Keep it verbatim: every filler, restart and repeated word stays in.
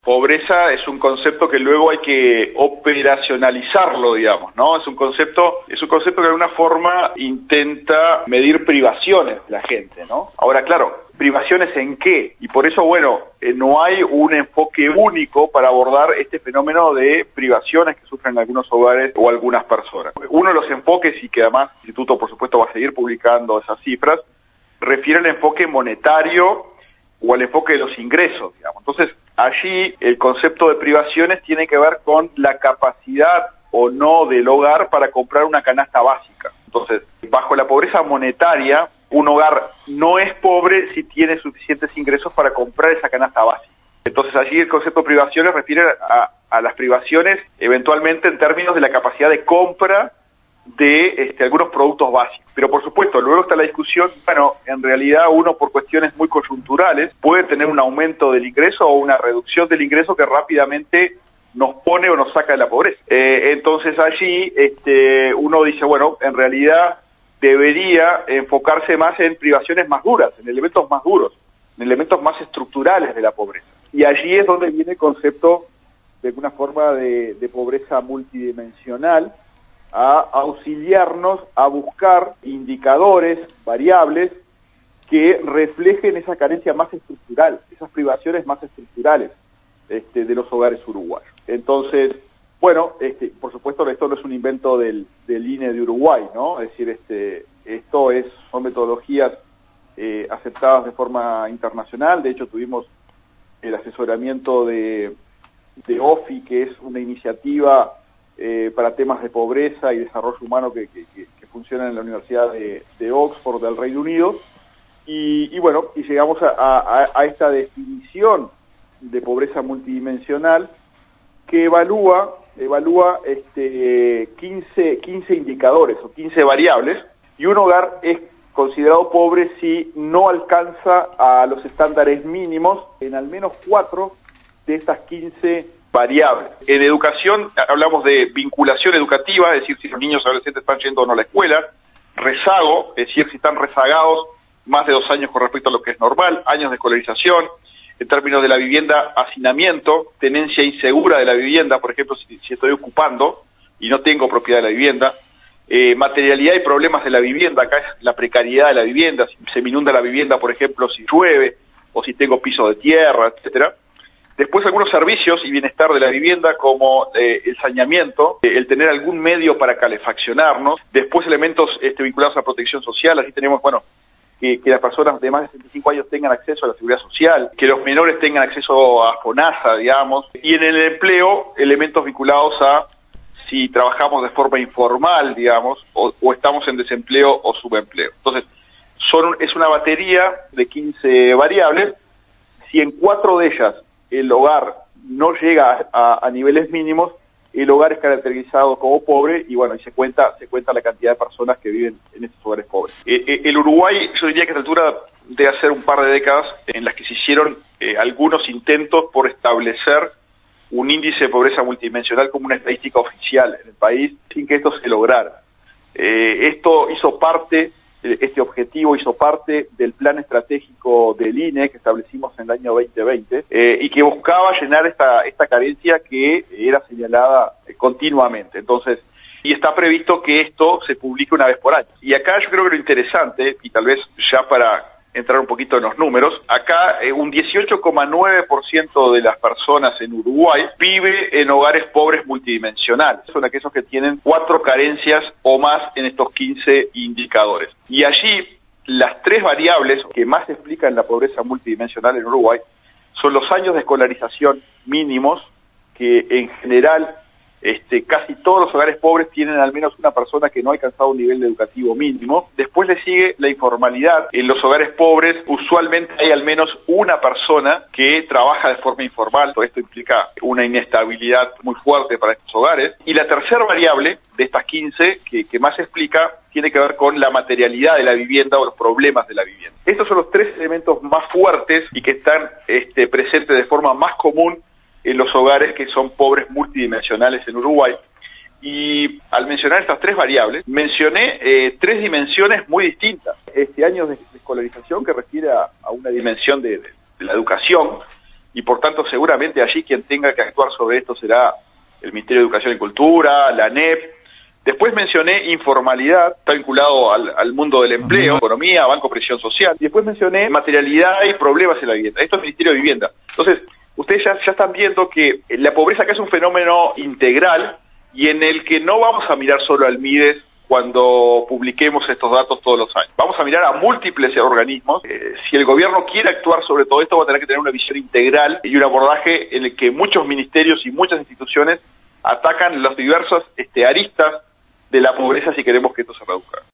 pobreza es un concepto que luego hay que operacionalizarlo, digamos, ¿no? Es un concepto, es un concepto que de alguna forma intenta medir privaciones de la gente, ¿no? Ahora, claro, ¿privaciones en qué? Y por eso, bueno, eh, no hay un enfoque único para abordar este fenómeno de privaciones que sufren algunos hogares o algunas personas. Uno de los enfoques, y que además el Instituto, por supuesto, va a seguir publicando esas cifras, refiere al enfoque monetario o al enfoque de los ingresos, digamos. Entonces, allí el concepto de privaciones tiene que ver con la capacidad o no del hogar para comprar una canasta básica. Entonces, bajo la pobreza monetaria, un hogar no es pobre si tiene suficientes ingresos para comprar esa canasta básica. Entonces, allí el concepto de privaciones refiere a, a las privaciones eventualmente en términos de la capacidad de compra de este, algunos productos básicos. Pero por supuesto, luego está la discusión, bueno, en realidad uno por cuestiones muy coyunturales puede tener un aumento del ingreso o una reducción del ingreso que rápidamente nos pone o nos saca de la pobreza. Eh, entonces allí este, uno dice, bueno, en realidad debería enfocarse más en privaciones más duras, en elementos más duros, en elementos más estructurales de la pobreza. Y allí es donde viene el concepto de alguna forma de, de pobreza multidimensional, a auxiliarnos a buscar indicadores, variables, que reflejen esa carencia más estructural, esas privaciones más estructurales este, de los hogares uruguayos. Entonces, bueno, este, por supuesto esto no es un invento del, del I N E de Uruguay, ¿no? Es decir, este, esto es, son metodologías eh, aceptadas de forma internacional. De hecho, tuvimos el asesoramiento de, de O F I, que es una iniciativa Eh, para temas de pobreza y desarrollo humano que, que, que funciona en la Universidad de, de Oxford del Reino Unido, y, y bueno, y llegamos a, a, a esta definición de pobreza multidimensional que evalúa, evalúa este, quince, quince indicadores o quince variables, y un hogar es considerado pobre si no alcanza a los estándares mínimos en al menos cuatro de estas quince variables. En educación hablamos de vinculación educativa, es decir, si los niños y adolescentes están yendo o no a la escuela; rezago, es decir, si están rezagados más de dos años con respecto a lo que es normal; años de escolarización; en términos de la vivienda, hacinamiento, tenencia insegura de la vivienda, por ejemplo, si, si estoy ocupando y no tengo propiedad de la vivienda; eh, materialidad y problemas de la vivienda, acá es la precariedad de la vivienda, si se me inunda la vivienda, por ejemplo, si llueve, o si tengo piso de tierra, etcétera. Después algunos servicios y bienestar de la vivienda, como eh, el saneamiento, eh, el tener algún medio para calefaccionarnos. Después elementos este, vinculados a la protección social. Así tenemos, bueno, que, que las personas de más de sesenta y cinco años tengan acceso a la seguridad social, que los menores tengan acceso a FONASA, digamos. Y en el empleo, elementos vinculados a si trabajamos de forma informal, digamos, o, o estamos en desempleo o subempleo. Entonces, son, es una batería de quince variables. Si en cuatro de ellas el hogar no llega a, a niveles mínimos, el hogar es caracterizado como pobre, y bueno, y se cuenta se cuenta la cantidad de personas que viven en estos hogares pobres. Eh, eh, el Uruguay, yo diría que a esta altura debe hacer un par de décadas en las que se hicieron eh, algunos intentos por establecer un índice de pobreza multidimensional como una estadística oficial en el país, sin que esto se lograra. Eh, esto hizo parte Este objetivo hizo parte del plan estratégico del I N E que establecimos en el año veinte veinte eh, y que buscaba llenar esta esta carencia que era señalada eh, continuamente. Entonces, y está previsto que esto se publique una vez por año. Y acá yo creo que lo interesante, y tal vez ya para entrar un poquito en los números, acá eh, un dieciocho coma nueve por ciento de las personas en Uruguay vive en hogares pobres multidimensionales. Son aquellos que tienen cuatro carencias o más en estos quince indicadores. Y allí, las tres variables que más explican la pobreza multidimensional en Uruguay son los años de escolarización mínimos, que en general Este, casi todos los hogares pobres tienen al menos una persona que no ha alcanzado un nivel educativo mínimo. Después le sigue la informalidad. En los hogares pobres usualmente hay al menos una persona que trabaja de forma informal. Todo esto implica una inestabilidad muy fuerte para estos hogares. Y la tercera variable de estas quince que, que más explica tiene que ver con la materialidad de la vivienda o los problemas de la vivienda. Estos son los tres elementos más fuertes y que están este, presentes de forma más común en los hogares que son pobres multidimensionales en Uruguay. Y al mencionar estas tres variables, mencioné eh, tres dimensiones muy distintas. Este año de escolarización, que refiere a, a una dimensión de, de, de la educación, y por tanto seguramente allí quien tenga que actuar sobre esto será el Ministerio de Educación y Cultura, la A N E P. Después mencioné informalidad, está vinculado al, al mundo del empleo, economía, banco, presión social. Y después mencioné materialidad y problemas en la vivienda. Esto es el Ministerio de Vivienda. Entonces, ustedes ya, ya están viendo que la pobreza acá es un fenómeno integral y en el que no vamos a mirar solo al MIDES cuando publiquemos estos datos todos los años. Vamos a mirar a múltiples organismos. Eh, si el gobierno quiere actuar sobre todo esto, va a tener que tener una visión integral y un abordaje en el que muchos ministerios y muchas instituciones atacan las diversas este, aristas de la pobreza si queremos que esto se reduzca.